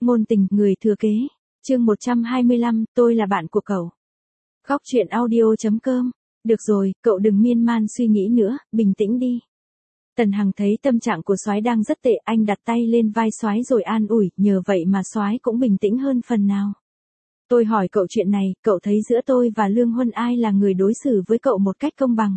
ngôn tình, người thừa kế. Chương 125, tôi là bạn của cậu. Góc truyện audio.com. Được rồi, cậu đừng miên man suy nghĩ nữa, bình tĩnh đi. Tần Hằng thấy tâm trạng của soái đang rất tệ, anh đặt tay lên vai soái rồi an ủi, nhờ vậy mà soái cũng bình tĩnh hơn phần nào. Tôi hỏi cậu chuyện này, cậu thấy giữa tôi và Lương Huân ai là người đối xử với cậu một cách công bằng?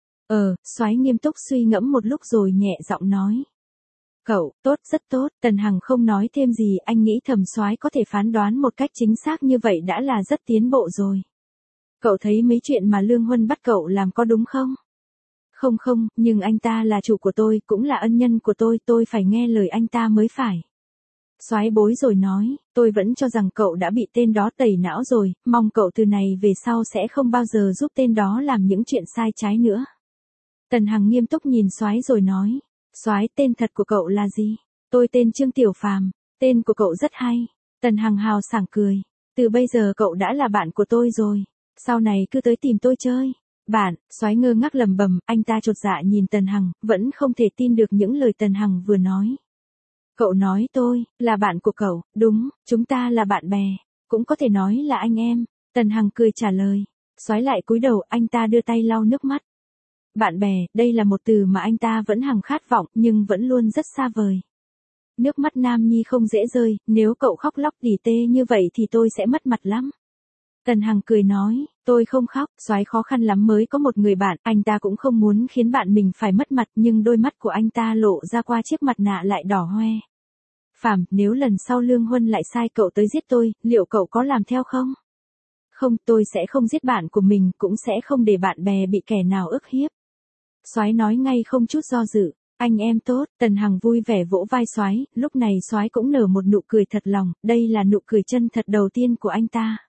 Soái nghiêm túc suy ngẫm một lúc rồi nhẹ giọng nói. Cậu, tốt, rất tốt. Tần Hằng không nói thêm gì, anh nghĩ thầm soái có thể phán đoán một cách chính xác như vậy đã là rất tiến bộ rồi. Cậu thấy mấy chuyện mà Lương Huân bắt cậu làm có đúng không? Không, nhưng anh ta là chủ của tôi, cũng là ân nhân của tôi phải nghe lời anh ta mới phải. Soái bối rồi nói, tôi vẫn cho rằng cậu đã bị tên đó tẩy não rồi, mong cậu từ này về sau sẽ không bao giờ giúp tên đó làm những chuyện sai trái nữa. Tần Hằng nghiêm túc nhìn soái rồi nói, soái, tên thật của cậu là gì? Tôi tên Trương Tiểu Phàm. Tên của cậu rất hay. Tần Hằng hào sảng cười, từ bây giờ cậu đã là bạn của tôi rồi, sau này cứ tới tìm tôi chơi. Bạn, soái ngơ ngác lẩm bẩm, anh ta chột dạ nhìn Tần Hằng, vẫn không thể tin được những lời Tần Hằng vừa nói. Cậu nói tôi là bạn của cậu? Đúng, chúng ta là bạn bè, cũng có thể nói là anh em. Tần Hằng cười trả lời. Soái lại cúi đầu, anh ta đưa tay lau nước mắt. Bạn bè, đây là một từ mà anh ta vẫn hằng khát vọng, nhưng vẫn luôn rất xa vời. Nước mắt Nam Nhi không dễ rơi, nếu cậu khóc lóc tỉ tê như vậy thì tôi sẽ mất mặt lắm. Tần Hằng cười nói, tôi không khóc, soái khó khăn lắm mới có một người bạn, anh ta cũng không muốn khiến bạn mình phải mất mặt, nhưng đôi mắt của anh ta lộ ra qua chiếc mặt nạ lại đỏ hoe. Phàm, nếu lần sau Lương Huân lại sai cậu tới giết tôi, liệu cậu có làm theo không? Không, tôi sẽ không giết bạn của mình, cũng sẽ không để bạn bè bị kẻ nào ức hiếp. Soái nói ngay không chút do dự. Anh em tốt. Tần Hằng vui vẻ vỗ vai soái, lúc này soái cũng nở một nụ cười thật lòng, đây là nụ cười chân thật đầu tiên của anh ta.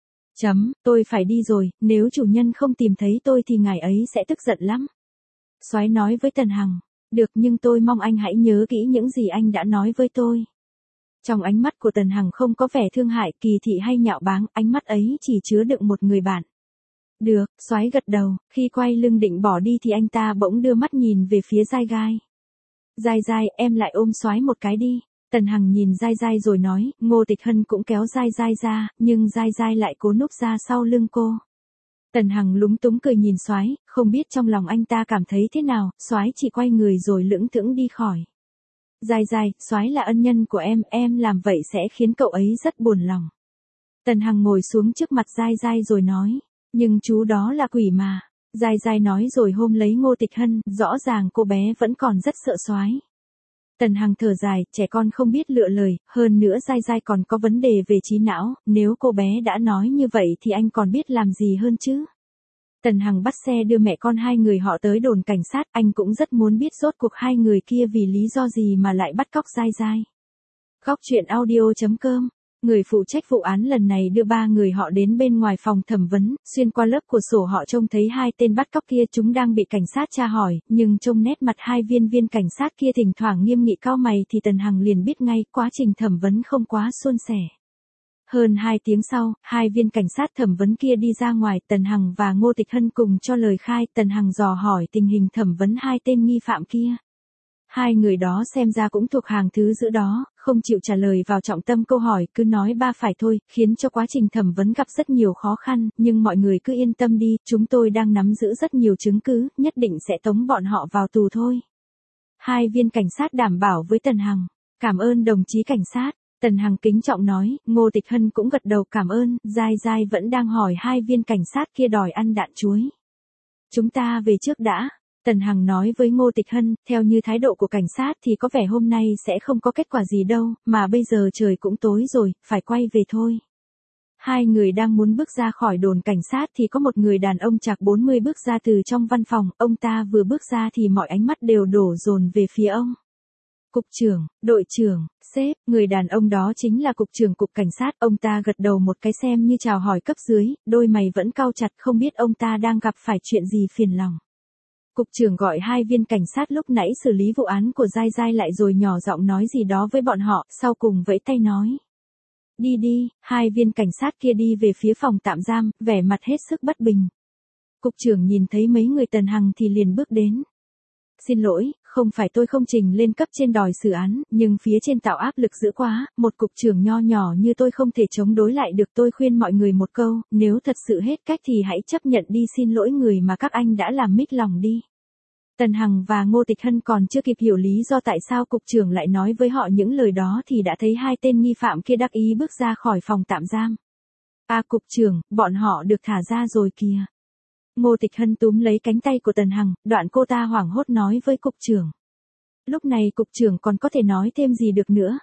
Tôi phải đi rồi, nếu chủ nhân không tìm thấy tôi thì ngài ấy sẽ tức giận lắm. Soái nói với Tần Hằng, được, nhưng tôi mong anh hãy nhớ kỹ những gì anh đã nói với tôi. Trong ánh mắt của Tần Hằng không có vẻ thương hại, kỳ thị hay nhạo báng, ánh mắt ấy chỉ chứa đựng một người bạn. Được, soái gật đầu, khi quay lưng định bỏ đi thì anh ta bỗng đưa mắt nhìn về phía Giai Gai. Giai Giai, em lại ôm soái một cái đi. Tần Hằng nhìn Giai Giai rồi nói, Ngô Tịch Hân cũng kéo Giai Giai ra, nhưng Giai Giai lại cố núp ra sau lưng cô. Tần Hằng lúng túng cười nhìn soái, không biết trong lòng anh ta cảm thấy thế nào, soái chỉ quay người rồi lững thững đi khỏi. Giai Giai, soái là ân nhân của em làm vậy sẽ khiến cậu ấy rất buồn lòng. Tần Hằng ngồi xuống trước mặt Giai Giai rồi nói, nhưng chú đó là quỷ mà. Giai Giai nói rồi ôm lấy Ngô Tịch Hân, rõ ràng cô bé vẫn còn rất sợ soái. Tần Hằng thở dài, trẻ con không biết lựa lời, hơn nữa Giai Giai còn có vấn đề về trí não, nếu cô bé đã nói như vậy thì anh còn biết làm gì hơn chứ. Tần Hằng bắt xe đưa mẹ con hai người họ tới đồn cảnh sát, anh cũng rất muốn biết rốt cuộc hai người kia vì lý do gì mà lại bắt cóc Giai Giai. Góc truyện audio.com. Người phụ trách vụ án lần này đưa ba người họ đến bên ngoài phòng thẩm vấn, xuyên qua lớp của sổ họ trông thấy hai tên bắt cóc kia, chúng đang bị cảnh sát tra hỏi, nhưng trông nét mặt hai viên cảnh sát kia thỉnh thoảng nghiêm nghị cau mày thì Tần Hằng liền biết ngay quá trình thẩm vấn không quá suôn sẻ. Hơn 2 tiếng sau, hai viên cảnh sát thẩm vấn kia đi ra ngoài, Tần Hằng và Ngô Tịch Hân cùng cho lời khai, Tần Hằng dò hỏi tình hình thẩm vấn hai tên nghi phạm kia. Hai người đó xem ra cũng thuộc hàng thứ dữ đó, không chịu trả lời vào trọng tâm câu hỏi, cứ nói ba phải thôi, khiến cho quá trình thẩm vấn gặp rất nhiều khó khăn, nhưng mọi người cứ yên tâm đi, chúng tôi đang nắm giữ rất nhiều chứng cứ, nhất định sẽ tống bọn họ vào tù thôi. Hai viên cảnh sát đảm bảo với Tần Hằng. Cảm ơn đồng chí cảnh sát. Tần Hằng kính trọng nói, Ngô Tịch Hân cũng gật đầu cảm ơn, Giai Giai vẫn đang hỏi hai viên cảnh sát kia đòi ăn đạn chuối. Chúng ta về trước đã. Tần Hằng nói với Ngô Tịch Hân, theo như thái độ của cảnh sát thì có vẻ hôm nay sẽ không có kết quả gì đâu, mà bây giờ trời cũng tối rồi, phải quay về thôi. Hai người đang muốn bước ra khỏi đồn cảnh sát thì có một người đàn ông chạc 40 bước ra từ trong văn phòng, ông ta vừa bước ra thì mọi ánh mắt đều đổ dồn về phía ông. Cục trưởng, đội trưởng, sếp, người đàn ông đó chính là cục trưởng cục cảnh sát, ông ta gật đầu một cái xem như chào hỏi cấp dưới, đôi mày vẫn cau chặt không biết ông ta đang gặp phải chuyện gì phiền lòng. Cục trưởng gọi hai viên cảnh sát lúc nãy xử lý vụ án của Giai Giai lại rồi nhỏ giọng nói gì đó với bọn họ, sau cùng vẫy tay nói. Đi đi, hai viên cảnh sát kia đi về phía phòng tạm giam, vẻ mặt hết sức bất bình. Cục trưởng nhìn thấy mấy người Tần Hằng thì liền bước đến. Xin lỗi, không phải tôi không trình lên cấp trên đòi xử án, nhưng phía trên tạo áp lực dữ quá, một cục trưởng nho nhỏ như tôi không thể chống đối lại được. Tôi khuyên mọi người một câu, nếu thật sự hết cách thì hãy chấp nhận đi xin lỗi người mà các anh đã làm mít lòng đi. Tần Hằng và Ngô Tịch Hân còn chưa kịp hiểu lý do tại sao cục trưởng lại nói với họ những lời đó thì đã thấy hai tên nghi phạm kia đắc ý bước ra khỏi phòng tạm giam. Cục trưởng, bọn họ được thả ra rồi kìa. Ngô Tịch Hân túm lấy cánh tay của Tần Hằng, đoạn cô ta hoảng hốt nói với cục trưởng. Lúc này cục trưởng còn có thể nói thêm gì được nữa.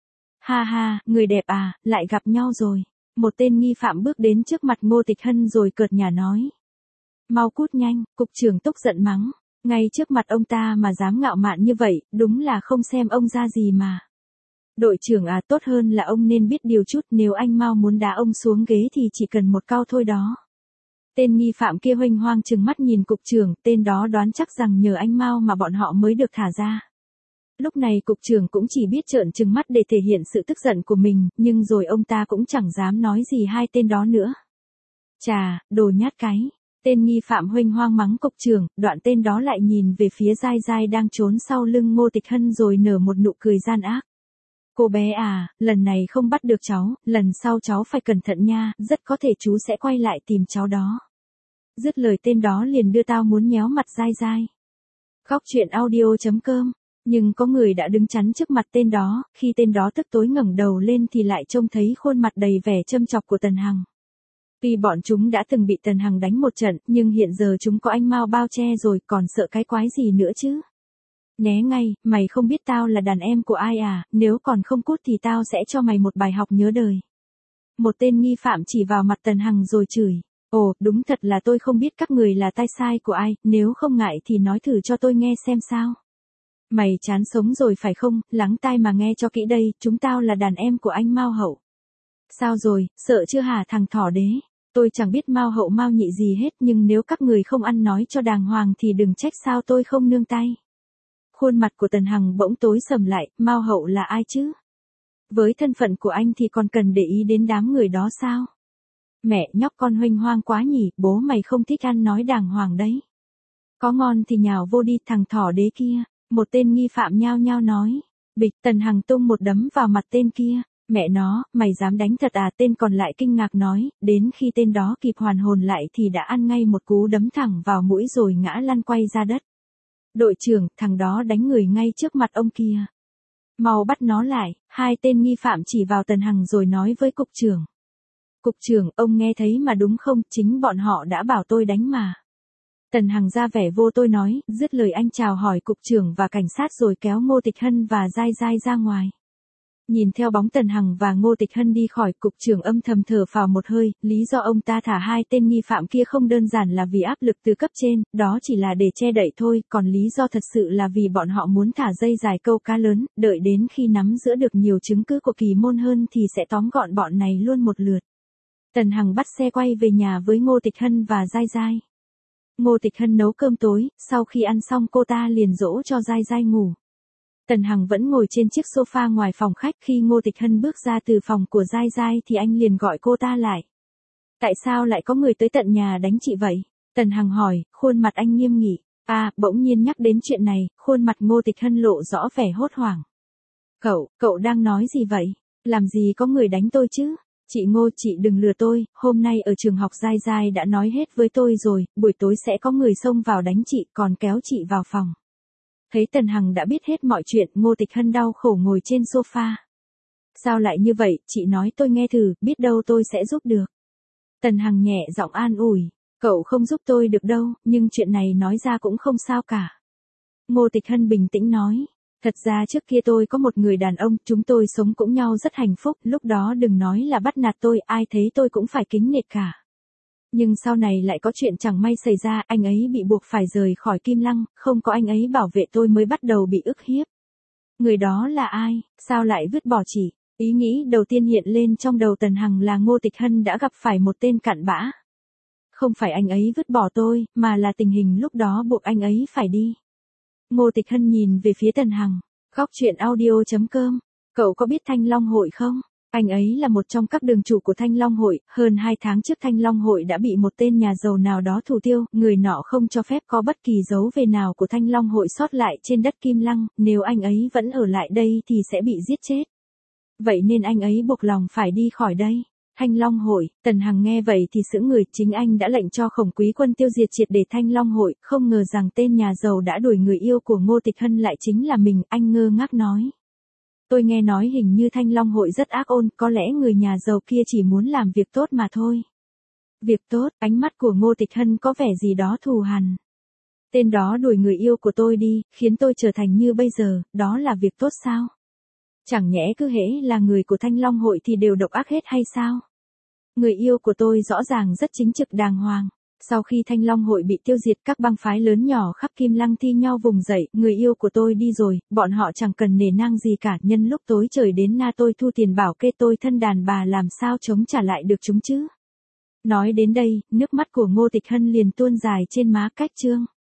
Ha ha, người đẹp à, lại gặp nhau rồi. Một tên nghi phạm bước đến trước mặt Ngô Tịch Hân rồi cợt nhả nói. Mau cút nhanh, cục trưởng tức giận mắng. Ngay trước mặt ông ta mà dám ngạo mạn như vậy, đúng là không xem ông ra gì mà. Đội trưởng à, tốt hơn là ông nên biết điều chút, nếu anh Mao muốn đá ông xuống ghế thì chỉ cần một câu thôi đó. Tên nghi phạm kia huênh hoang trừng mắt nhìn cục trưởng, tên đó đoán chắc rằng nhờ anh Mao mà bọn họ mới được thả ra. Lúc này cục trưởng cũng chỉ biết trợn trừng mắt để thể hiện sự tức giận của mình, nhưng rồi ông ta cũng chẳng dám nói gì hai tên đó nữa. Chà, đồ nhát cái. Tên nghi phạm huênh hoang mắng cục trưởng, đoạn tên đó lại nhìn về phía Giai Giai đang trốn sau lưng Ngô Tịch Hân rồi nở một nụ cười gian ác. Cô bé à, lần này không bắt được cháu, lần sau cháu phải cẩn thận nha, rất có thể chú sẽ quay lại tìm cháu đó. Dứt lời tên đó liền đưa tao muốn nhéo mặt Giai Giai. Góc truyện audio.com. Nhưng có người đã đứng chắn trước mặt tên đó, khi tên đó tức tối ngẩng đầu lên thì lại trông thấy khuôn mặt đầy vẻ châm chọc của Tần Hằng. Vì bọn chúng đã từng bị Tần Hằng đánh một trận, nhưng hiện giờ chúng có anh Mao bao che rồi, còn sợ cái quái gì nữa chứ. Né ngay, mày không biết tao là đàn em của ai à, nếu còn không cút thì tao sẽ cho mày một bài học nhớ đời. Một tên nghi phạm chỉ vào mặt Tần Hằng rồi chửi. Ồ, đúng thật là tôi không biết các người là tay sai của ai, nếu không ngại thì nói thử cho tôi nghe xem sao. Mày chán sống rồi phải không, lắng tai mà nghe cho kỹ đây, chúng tao là đàn em của anh Mao Hậu. Sao rồi, sợ chưa hả thằng thỏ đế? Tôi chẳng biết Mao Hậu Mao Nhị gì hết, nhưng nếu các người không ăn nói cho đàng hoàng thì đừng trách sao tôi không nương tay. Khuôn mặt của Tần Hằng bỗng tối sầm lại, Mao Hậu là ai chứ? Với thân phận của anh thì còn cần để ý đến đám người đó sao? Mẹ nhóc con huênh hoang quá nhỉ, bố mày không thích ăn nói đàng hoàng đấy. Có ngon thì nhào vô đi thằng thỏ đế kia, một tên nghi phạm nhao nhao nói. Bịch, Tần Hằng tung một đấm vào mặt tên kia. Mẹ nó, mày dám đánh thật à? Tên còn lại kinh ngạc nói, đến khi tên đó kịp hoàn hồn lại thì đã ăn ngay một cú đấm thẳng vào mũi rồi ngã lăn quay ra đất. Đội trưởng, thằng đó đánh người ngay trước mặt ông kia. Mau bắt nó lại, hai tên nghi phạm chỉ vào Tần Hằng rồi nói với cục trưởng. Cục trưởng, ông nghe thấy mà đúng không, chính bọn họ đã bảo tôi đánh mà. Tần Hằng ra vẻ vô tôi nói, dứt lời anh chào hỏi cục trưởng và cảnh sát rồi kéo Ngô Tịch Hân và Giai Giai ra ngoài. Nhìn theo bóng Tần Hằng và Ngô Tịch Hân đi khỏi, cục trưởng âm thầm thở phào một hơi, lý do ông ta thả hai tên nghi phạm kia không đơn giản là vì áp lực từ cấp trên, đó chỉ là để che đậy thôi, còn lý do thật sự là vì bọn họ muốn thả dây dài câu cá lớn, đợi đến khi nắm giữ được nhiều chứng cứ của kỳ môn hơn thì sẽ tóm gọn bọn này luôn một lượt. Tần Hằng bắt xe quay về nhà với Ngô Tịch Hân và Giai Giai. Ngô Tịch Hân nấu cơm tối, sau khi ăn xong cô ta liền dỗ cho Giai Giai ngủ. Tần Hằng vẫn ngồi trên chiếc sofa ngoài phòng khách, khi Ngô Tịch Hân bước ra từ phòng của Giai Giai thì anh liền gọi cô ta lại. Tại sao lại có người tới tận nhà đánh chị vậy? Tần Hằng hỏi, khuôn mặt anh nghiêm nghị. Bỗng nhiên nhắc đến chuyện này, khuôn mặt Ngô Tịch Hân lộ rõ vẻ hốt hoảng. Cậu đang nói gì vậy? Làm gì có người đánh tôi chứ? Chị Ngô, chị đừng lừa tôi, hôm nay ở trường học Giai Giai đã nói hết với tôi rồi, buổi tối sẽ có người xông vào đánh chị còn kéo chị vào phòng. Thấy Tần Hằng đã biết hết mọi chuyện, Ngô Tịch Hân đau khổ ngồi trên sofa. Sao lại như vậy, chị nói tôi nghe thử, biết đâu tôi sẽ giúp được. Tần Hằng nhẹ giọng an ủi, cậu không giúp tôi được đâu, nhưng chuyện này nói ra cũng không sao cả. Ngô Tịch Hân bình tĩnh nói, thật ra trước kia tôi có một người đàn ông, chúng tôi sống cũng nhau rất hạnh phúc, lúc đó đừng nói là bắt nạt tôi, ai thấy tôi cũng phải kính nể cả. Nhưng sau này lại có chuyện chẳng may xảy ra, anh ấy bị buộc phải rời khỏi Kim Lăng, không có anh ấy bảo vệ tôi mới bắt đầu bị ức hiếp. Người đó là ai, sao lại vứt bỏ chị? Ý nghĩ đầu tiên hiện lên trong đầu Tần Hằng là Ngô Tịch Hân đã gặp phải một tên cặn bã. Không phải anh ấy vứt bỏ tôi, mà là tình hình lúc đó buộc anh ấy phải đi. Ngô Tịch Hân nhìn về phía Tần Hằng. Góc truyện audio.com. Cậu có biết Thanh Long Hội không? Anh ấy là một trong các đường chủ của Thanh Long Hội, hơn 2 tháng trước Thanh Long Hội đã bị một tên nhà giàu nào đó thủ tiêu, người nọ không cho phép có bất kỳ dấu về nào của Thanh Long Hội sót lại trên đất Kim Lăng, nếu anh ấy vẫn ở lại đây thì sẽ bị giết chết. Vậy nên anh ấy buộc lòng phải đi khỏi đây. Thanh Long Hội, Tần Hằng nghe vậy thì sững người, chính anh đã lệnh cho Khổng Quý Quân tiêu diệt triệt để Thanh Long Hội, không ngờ rằng tên nhà giàu đã đuổi người yêu của Ngô Tịch Hân lại chính là mình, anh ngơ ngác nói. Tôi nghe nói hình như Thanh Long Hội rất ác ôn, có lẽ người nhà giàu kia chỉ muốn làm việc tốt mà thôi. Việc tốt, ánh mắt của Ngô Tịch Hân có vẻ gì đó thù hằn. Tên đó đuổi người yêu của tôi đi, khiến tôi trở thành như bây giờ, đó là việc tốt sao? Chẳng nhẽ cứ hễ là người của Thanh Long Hội thì đều độc ác hết hay sao? Người yêu của tôi rõ ràng rất chính trực đàng hoàng. Sau khi Thanh Long Hội bị tiêu diệt, các bang phái lớn nhỏ khắp Kim Lăng thi nhau vùng dậy, người yêu của tôi đi rồi, bọn họ chẳng cần nể nang gì cả, nhân lúc tối trời đến na tôi thu tiền bảo kê, tôi thân đàn bà làm sao chống trả lại được chúng chứ? Nói đến đây, nước mắt của Ngô Tịch Hân liền tuôn dài trên má Cách Trương.